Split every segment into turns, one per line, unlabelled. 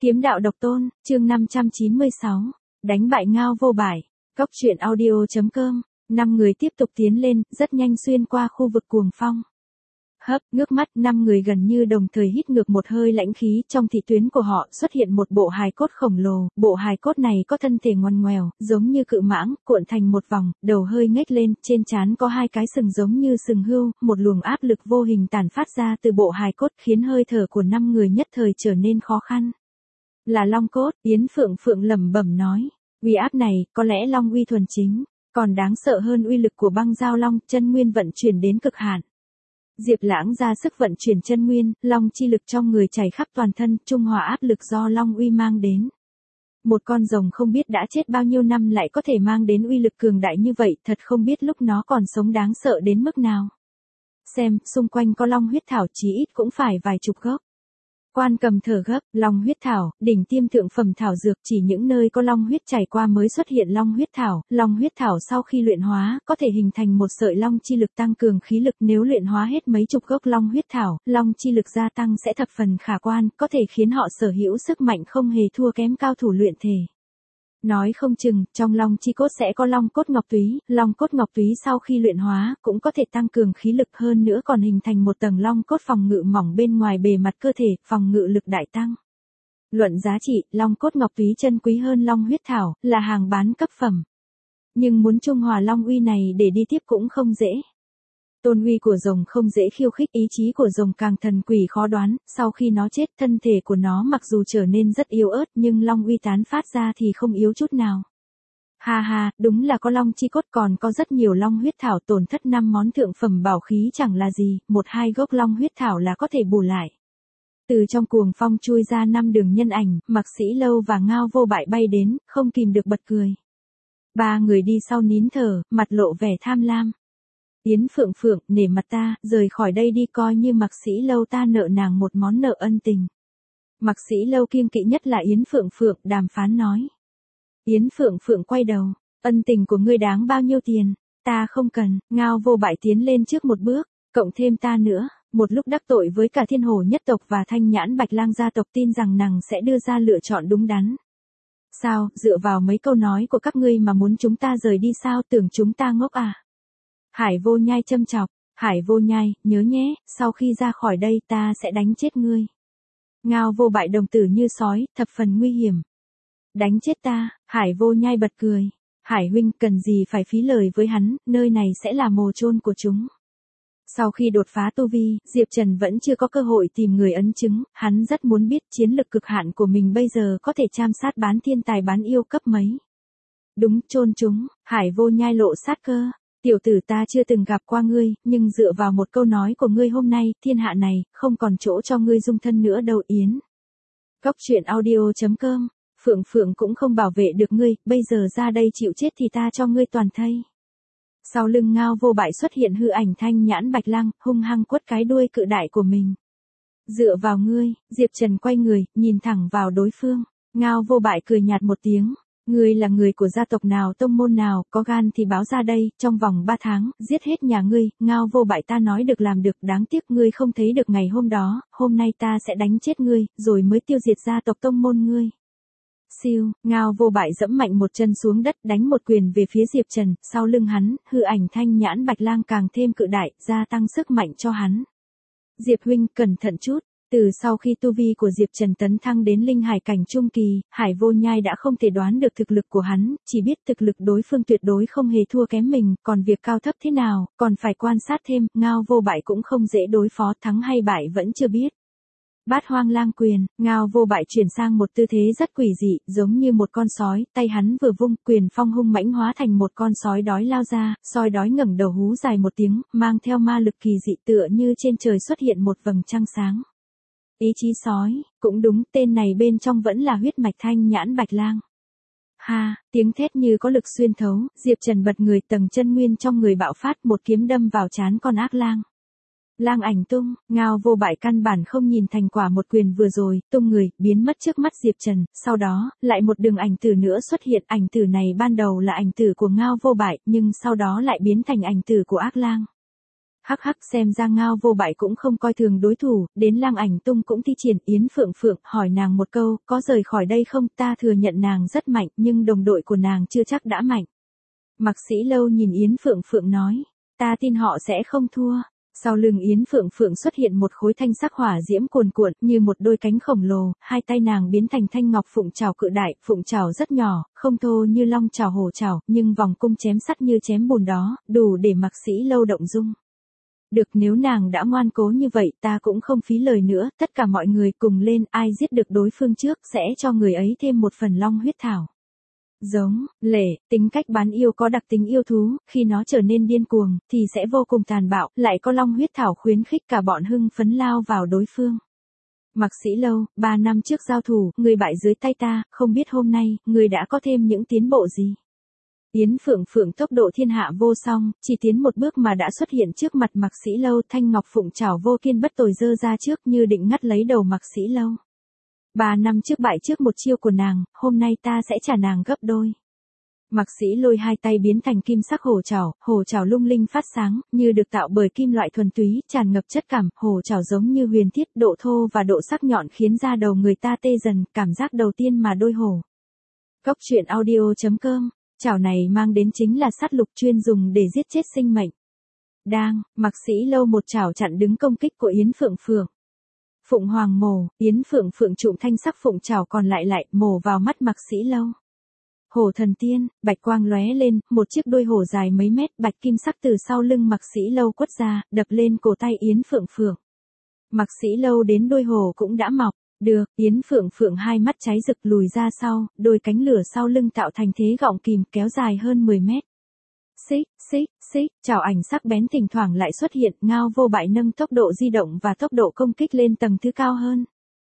Kiếm đạo độc tôn, chương 596. Đánh bại Ngao Vô Bại. Cốc truyện audio.com. 5 người tiếp tục tiến lên, rất nhanh xuyên qua khu vực cuồng phong. Ngước mắt, 5 người gần như đồng thời hít ngược một hơi lãnh khí, trong thị tuyến của họ xuất hiện một bộ hài cốt khổng lồ, bộ hài cốt này có thân thể ngoằn ngoèo, giống như cự mãng, cuộn thành một vòng, đầu hơi ngếch lên, trên trán có 2 cái sừng giống như sừng hươu, một luồng áp lực vô hình tản phát ra từ bộ hài cốt khiến hơi thở của 5 người nhất thời trở nên khó khăn. Là long cốt, Yến Phượng Phượng lẩm bẩm nói, uy áp này, có lẽ long uy thuần chính, còn đáng sợ hơn uy lực của băng giao long, chân nguyên vận chuyển đến cực hạn. Diệp Lãng ra sức vận chuyển chân nguyên, long chi lực trong người chảy khắp toàn thân, trung hòa áp lực do long uy mang đến. Một con rồng không biết đã chết bao nhiêu năm lại có thể mang đến uy lực cường đại như vậy, thật không biết lúc nó còn sống đáng sợ đến mức nào. Xem, xung quanh có long huyết thảo chí ít cũng phải vài chục gốc. Quan Cầm thở gấp, long huyết thảo, đỉnh tiêm thượng phẩm thảo dược, chỉ những nơi có long huyết chảy qua mới xuất hiện long huyết thảo sau khi luyện hóa, có thể hình thành một sợi long chi lực tăng cường khí lực, nếu luyện hóa hết mấy chục gốc long huyết thảo, long chi lực gia tăng sẽ thập phần khả quan, có thể khiến họ sở hữu sức mạnh không hề thua kém cao thủ luyện thể. Nói không chừng, trong long chi cốt sẽ có long cốt ngọc túy sau khi luyện hóa, cũng có thể tăng cường khí lực hơn nữa còn hình thành một tầng long cốt phòng ngự mỏng bên ngoài bề mặt cơ thể, phòng ngự lực đại tăng. Luận giá trị, long cốt ngọc túy chân quý hơn long huyết thảo, là hàng bán cấp phẩm. Nhưng muốn trung hòa long uy này để đi tiếp cũng không dễ. Tôn uy của rồng không dễ khiêu khích, ý chí của rồng càng thần quỷ khó đoán, sau khi nó chết, thân thể của nó mặc dù trở nên rất yếu ớt nhưng long uy tán phát ra thì không yếu chút nào. Ha, đúng là có long chi cốt, còn có rất nhiều long huyết thảo, tổn thất 5 món thượng phẩm bảo khí chẳng là gì, 1-2 gốc long huyết thảo là có thể bù lại. Từ trong cuồng phong chui ra 5 đường nhân ảnh, Mạc Sĩ Lâu và Ngao Vô Bại bay đến, không kìm được bật cười. 3 người đi sau nín thở, mặt lộ vẻ tham lam. Yến Phượng Phượng, nể mặt ta, rời khỏi đây đi, coi như Mạc Sĩ Lâu ta nợ nàng một món nợ ân tình. Mạc Sĩ Lâu kiêng kỵ nhất là Yến Phượng Phượng, đàm phán nói. Yến Phượng Phượng quay đầu, ân tình của ngươi đáng bao nhiêu tiền, ta không cần. Ngao Vô Bại tiến lên trước một bước, cộng thêm ta nữa, một lúc đắc tội với cả Thiên Hổ nhất tộc và Thanh Nhãn Bạch Lang gia tộc, tin rằng nàng sẽ đưa ra lựa chọn đúng đắn. Sao, dựa vào mấy câu nói của các ngươi mà muốn chúng ta rời đi sao, tưởng chúng ta ngốc à? Hải Vô Nhai châm chọc, Hải Vô Nhai, nhớ nhé, sau khi ra khỏi đây ta sẽ đánh chết ngươi. Ngao Vô Bại đồng tử như sói, thập phần nguy hiểm. Đánh chết ta, Hải Vô Nhai bật cười. Hải huynh, cần gì phải phí lời với hắn, nơi này sẽ là mồ chôn của chúng. Sau khi đột phá tu vi, Diệp Trần vẫn chưa có cơ hội tìm người ấn chứng, hắn rất muốn biết chiến lực cực hạn của mình bây giờ có thể cham sát bán thiên tài bán yêu cấp mấy. Đúng, chôn chúng, Hải Vô Nhai lộ sát cơ. Tiểu tử, ta chưa từng gặp qua ngươi, nhưng dựa vào một câu nói của ngươi hôm nay, thiên hạ này, không còn chỗ cho ngươi dung thân nữa đâu Yến. Cốc truyện audio.com. Phượng Phượng cũng không bảo vệ được ngươi, bây giờ ra đây chịu chết thì ta cho ngươi toàn thây. Sau lưng Ngao Vô Bại xuất hiện hư ảnh Thanh Nhãn Bạch Lang, hung hăng quất cái đuôi cự đại của mình. Dựa vào ngươi, Diệp Trần quay người, nhìn thẳng vào đối phương. Ngao Vô Bại cười nhạt một tiếng. Ngươi là người của gia tộc nào, tông môn nào, có gan thì báo ra đây, trong vòng 3 tháng, giết hết nhà ngươi. Ngao Vô Bại, ta nói được làm được, đáng tiếc ngươi không thấy được ngày hôm đó, hôm nay ta sẽ đánh chết ngươi, rồi mới tiêu diệt gia tộc tông môn ngươi. Siêu, Ngao Vô Bại dẫm mạnh một chân xuống đất, đánh một quyền về phía Diệp Trần, sau lưng hắn, hư ảnh Thanh Nhãn Bạch Lang càng thêm cự đại, gia tăng sức mạnh cho hắn. Diệp huynh, cẩn thận chút. Từ sau khi tu vi của Diệp Trần tấn thăng đến linh hải cảnh trung kỳ, Hải Vô Nhai đã không thể đoán được thực lực của hắn, chỉ biết thực lực đối phương tuyệt đối không hề thua kém mình, còn việc cao thấp thế nào, còn phải quan sát thêm. Ngao Vô Bại cũng không dễ đối phó, thắng hay bại vẫn chưa biết. Bát Hoang Lang quyền, Ngao Vô Bại chuyển sang một tư thế rất quỷ dị, giống như một con sói, tay hắn vừa vung, quyền phong hung mãnh hóa thành một con sói đói lao ra, sói đói ngẩng đầu hú dài một tiếng, mang theo ma lực kỳ dị, tựa như trên trời xuất hiện một vầng trăng sáng. Ý chí sói, cũng đúng, tên này bên trong vẫn là huyết mạch Thanh Nhãn Bạch Lang. Ha, tiếng thét như có lực xuyên thấu, Diệp Trần bật người, tầng chân nguyên trong người bạo phát, một kiếm đâm vào trán con ác lang. Lang ảnh tung, Ngao Vô Bại căn bản không nhìn thành quả một quyền vừa rồi, tung người, biến mất trước mắt Diệp Trần, sau đó, lại một đường ảnh tử nữa xuất hiện, ảnh tử này ban đầu là ảnh tử của Ngao Vô Bại, nhưng sau đó lại biến thành ảnh tử của ác lang. Hắc hắc, xem ra Ngao Vô Bại cũng không coi thường đối thủ, đến Lang Ảnh Tung cũng thi triển. Yến Phượng Phượng hỏi nàng một câu, có rời khỏi đây không? Ta thừa nhận nàng rất mạnh, nhưng đồng đội của nàng chưa chắc đã mạnh. Mạc Sĩ Lâu nhìn Yến Phượng Phượng nói, ta tin họ sẽ không thua. Sau lưng Yến Phượng Phượng xuất hiện một khối thanh sắc hỏa diễm cuồn cuộn như một đôi cánh khổng lồ, hai tay nàng biến thành thanh ngọc phụng trảo cự đại, phụng trảo rất nhỏ, không thô như long trảo hổ trảo, nhưng vòng cung chém sắt như chém bùn đó, đủ để Mạc Sĩ Lâu động dung. Được, nếu nàng đã ngoan cố như vậy ta cũng không phí lời nữa, tất cả mọi người cùng lên, ai giết được đối phương trước sẽ cho người ấy thêm một phần long huyết thảo. Giống, lệ, tính cách bán yêu có đặc tính yêu thú, khi nó trở nên điên cuồng, thì sẽ vô cùng tàn bạo, lại có long huyết thảo khuyến khích cả bọn hưng phấn lao vào đối phương. Mạc Sĩ Lâu, 3 năm trước giao thủ, người bại dưới tay ta, không biết hôm nay, người đã có thêm những tiến bộ gì? Yến Phượng Phượng tốc độ thiên hạ vô song, chỉ tiến một bước mà đã xuất hiện trước mặt Mạc Sĩ Lâu, thanh ngọc phụng trảo vô kiên bất tồi giơ ra trước như định ngắt lấy đầu Mạc Sĩ Lâu. 3 năm trước bại trước một chiêu của nàng, hôm nay ta sẽ trả nàng gấp đôi. Mạc Sĩ Lôi hai tay biến thành kim sắc hổ trảo lung linh phát sáng, như được tạo bởi kim loại thuần túy, tràn ngập chất cảm, hổ trảo giống như huyền thiết, độ thô và độ sắc nhọn khiến da đầu người ta tê dần, cảm giác đầu tiên mà đôi hổ. Cốc truyện audio.com, trảo này mang đến chính là sát lục chuyên dùng để giết chết sinh mệnh. Đang, Mạc Sĩ Lâu một trảo chặn đứng công kích của Yến Phượng Phượng. Phụng Hoàng mổ, Yến Phượng Phượng trụm thanh sắc phụng trảo còn lại mổ vào mắt Mạc Sĩ Lâu. Hổ thần tiên, bạch quang lóe lên, một chiếc đuôi hổ dài mấy mét, bạch kim sắc từ sau lưng Mạc Sĩ Lâu quất ra, đập lên cổ tay Yến Phượng Phượng. Mạc Sĩ Lâu đến đuôi hổ cũng đã mọc, được, Yến Phượng Phượng hai mắt cháy rực lùi ra sau, đôi cánh lửa sau lưng tạo thành thế gọng kìm kéo dài hơn 10 mét. Xích, chảo ảnh sắc bén thỉnh thoảng lại xuất hiện, Ngao Vô Bại nâng tốc độ di động và tốc độ công kích lên tầng thứ cao hơn.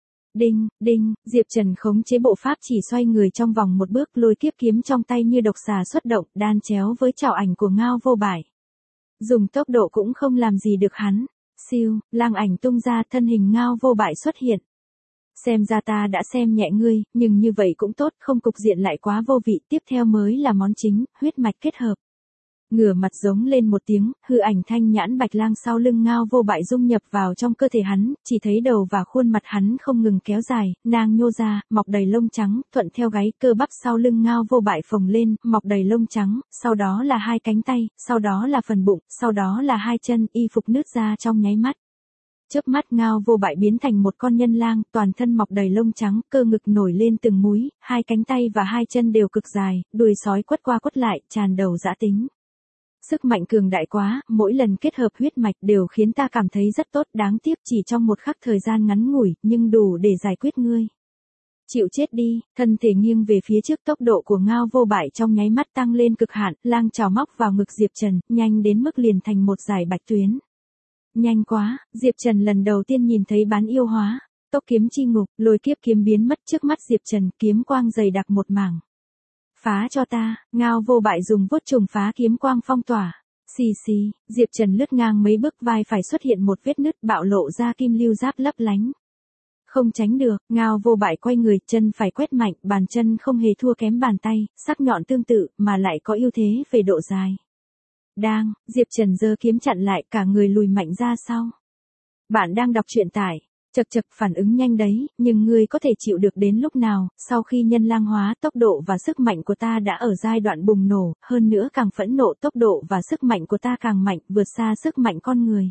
Đinh, Diệp Trần khống chế bộ pháp chỉ xoay người trong vòng một bước, lôi kiếp kiếm trong tay như độc xà xuất động, đan chéo với chảo ảnh của Ngao Vô Bại. Dùng tốc độ cũng không làm gì được hắn. Siêu, Lang Ảnh tung ra, thân hình Ngao Vô Bại xuất hiện. Xem ra ta đã xem nhẹ ngươi, nhưng như vậy cũng tốt, không cục diện lại quá vô vị, tiếp theo mới là món chính, huyết mạch kết hợp. Ngửa mặt giống lên một tiếng, hư ảnh thanh nhãn bạch lang sau lưng Ngao Vô Bại dung nhập vào trong cơ thể hắn, chỉ thấy đầu và khuôn mặt hắn không ngừng kéo dài, nang nhô ra, mọc đầy lông trắng, thuận theo gáy, cơ bắp sau lưng Ngao Vô Bại phồng lên, mọc đầy lông trắng, sau đó là hai cánh tay, sau đó là phần bụng, sau đó là hai chân, y phục nứt ra trong nháy mắt. Chớp mắt Ngao Vô Bại biến thành một con nhân lang, toàn thân mọc đầy lông trắng, cơ ngực nổi lên từng múi, hai cánh tay và hai chân đều cực dài, đuôi sói quất qua quất lại, tràn đầu dã tính. Sức mạnh cường đại quá, mỗi lần kết hợp huyết mạch đều khiến ta cảm thấy rất tốt, đáng tiếc chỉ trong một khắc thời gian ngắn ngủi, nhưng đủ để giải quyết ngươi. Chịu chết đi, thân thể nghiêng về phía trước, tốc độ của Ngao Vô Bại trong nháy mắt tăng lên cực hạn, lang chảo móc vào ngực Diệp Trần, nhanh đến mức liền thành một dải bạch tuyến. Nhanh quá, Diệp Trần lần đầu tiên nhìn thấy bán yêu hóa, tốc kiếm chi ngục, lôi kiếp kiếm biến mất trước mắt Diệp Trần, kiếm quang dày đặc một mảng. Phá cho ta, Ngao Vô Bại dùng vuốt trùng phá kiếm quang phong tỏa. Xì, Diệp Trần lướt ngang mấy bước, vai phải xuất hiện một vết nứt, bạo lộ ra kim lưu giáp lấp lánh. Không tránh được, Ngao Vô Bại quay người, chân phải quét mạnh, bàn chân không hề thua kém bàn tay, sắc nhọn tương tự, mà lại có ưu thế về độ dài. Đang, Diệp Trần giơ kiếm chặn lại, cả người lùi mạnh ra sau. Bạn đang đọc truyện tải. Chật, phản ứng nhanh đấy, nhưng ngươi có thể chịu được đến lúc nào? Sau khi nhân lang hóa, tốc độ và sức mạnh của ta đã ở giai đoạn bùng nổ, hơn nữa càng phẫn nộ, tốc độ và sức mạnh của ta càng mạnh, vượt xa sức mạnh con người.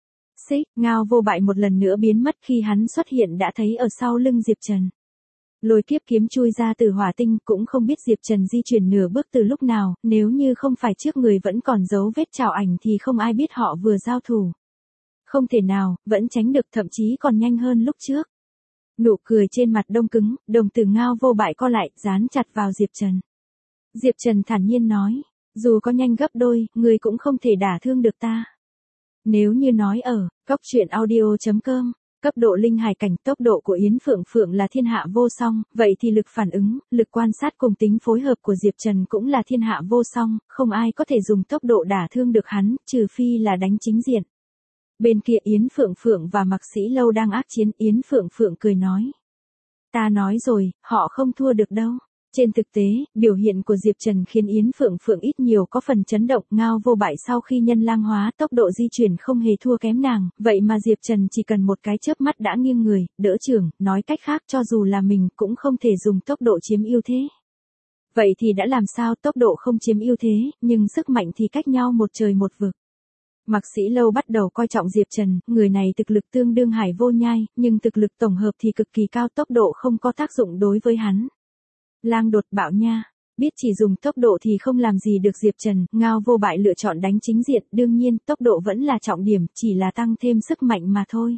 Ngao Vô Bại một lần nữa biến mất, khi hắn xuất hiện đã thấy ở sau lưng Diệp Trần. Lôi kiếp kiếm chui ra từ hỏa tinh, cũng không biết Diệp Trần di chuyển nửa bước từ lúc nào, nếu như không phải trước người vẫn còn dấu vết trảo ảnh thì không ai biết họ vừa giao thủ. Không thể nào, vẫn tránh được, thậm chí còn nhanh hơn lúc trước. Nụ cười trên mặt đông cứng, đồng tử Ngao Vô Bại co lại, dán chặt vào Diệp Trần. Diệp Trần thản nhiên nói, dù có nhanh gấp đôi, ngươi cũng không thể đả thương được ta. Nếu như nói ở, cốc truyện audio.com, cấp độ linh hải cảnh, tốc độ của Yến Phượng Phượng là thiên hạ vô song, vậy thì lực phản ứng, lực quan sát cùng tính phối hợp của Diệp Trần cũng là thiên hạ vô song, không ai có thể dùng tốc độ đả thương được hắn, trừ phi là đánh chính diện. Bên kia Yến Phượng Phượng và Mạc Sĩ Lâu đang ác chiến, Yến Phượng Phượng cười nói. Ta nói rồi, họ không thua được đâu. Trên thực tế, biểu hiện của Diệp Trần khiến Yến Phượng Phượng ít nhiều có phần chấn động. Ngao Vô Bại sau khi nhân lang hóa, tốc độ di chuyển không hề thua kém nàng, vậy mà Diệp Trần chỉ cần một cái chớp mắt đã nghiêng người, đỡ chưởng, nói cách khác cho dù là mình cũng không thể dùng tốc độ chiếm ưu thế. Vậy thì đã làm sao, tốc độ không chiếm ưu thế, nhưng sức mạnh thì cách nhau một trời một vực. Mạc Sĩ Lâu bắt đầu coi trọng Diệp Trần, người này thực lực tương đương Hải Vô Nhai, nhưng thực lực tổng hợp thì cực kỳ cao, tốc độ không có tác dụng đối với hắn. Lang đột bạo nha, biết chỉ dùng tốc độ thì không làm gì được Diệp Trần, Ngao Vô Bại lựa chọn đánh chính diện, đương nhiên tốc độ vẫn là trọng điểm, chỉ là tăng thêm sức mạnh mà thôi.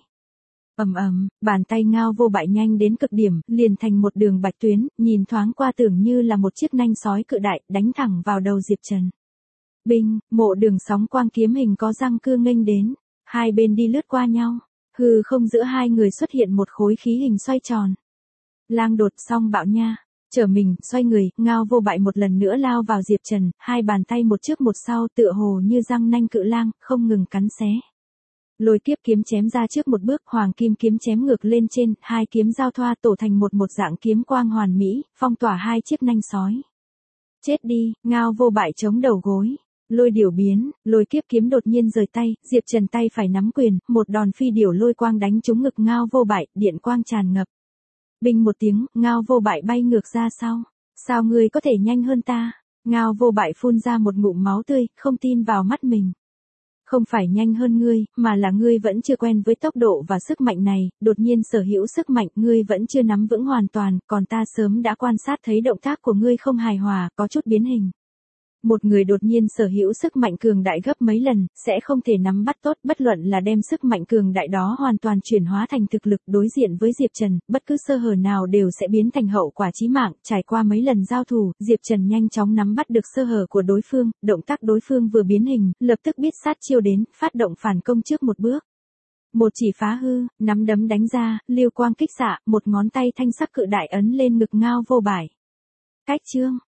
Bàn tay Ngao Vô Bại nhanh đến cực điểm, liền thành một đường bạch tuyến, nhìn thoáng qua tưởng như là một chiếc nanh sói cự đại, đánh thẳng vào đầu Diệp Trần. Binh, mộ đường sóng quang kiếm hình có răng cưa nghênh đến, hai bên đi lướt qua nhau, hư không giữa hai người xuất hiện một khối khí hình xoay tròn. Lang đột xong bạo nha, trở mình, xoay người, Ngao Vô Bại một lần nữa lao vào Diệp Trần, hai bàn tay một trước một sau tựa hồ như răng nanh cự lang, không ngừng cắn xé. Lôi kiếp kiếm chém ra trước một bước, hoàng kim kiếm chém ngược lên trên, hai kiếm giao thoa tổ thành một dạng kiếm quang hoàn mỹ, phong tỏa hai chiếc nanh sói. Chết đi, Ngao Vô Bại chống đầu gối. Lôi điểu biến, lôi kiếp kiếm đột nhiên rời tay, Diệp Trần tay phải nắm quyền, một đòn phi điểu lôi quang đánh trúng ngực Ngao Vô Bại, điện quang tràn ngập. Binh một tiếng, Ngao Vô Bại bay ngược ra sau. Sao ngươi có thể nhanh hơn ta? Ngao Vô Bại phun ra một ngụm máu tươi, không tin vào mắt mình. Không phải nhanh hơn ngươi, mà là ngươi vẫn chưa quen với tốc độ và sức mạnh này, đột nhiên sở hữu sức mạnh ngươi vẫn chưa nắm vững hoàn toàn, còn ta sớm đã quan sát thấy động tác của ngươi không hài hòa, có chút biến hình. Một người đột nhiên sở hữu sức mạnh cường đại gấp mấy lần, sẽ không thể nắm bắt tốt, bất luận là đem sức mạnh cường đại đó hoàn toàn chuyển hóa thành thực lực. Đối diện với Diệp Trần, bất cứ sơ hở nào đều sẽ biến thành hậu quả chí mạng. Trải qua mấy lần giao thủ, Diệp Trần nhanh chóng nắm bắt được sơ hở của đối phương, động tác đối phương vừa biến hình, lập tức biết sát chiêu đến, phát động phản công trước một bước. Một chỉ phá hư, nắm đấm đánh ra, lưu quang kích xạ, một ngón tay thanh sắc cự đại ấn lên ngực Ngao Vô Bại. Cách chương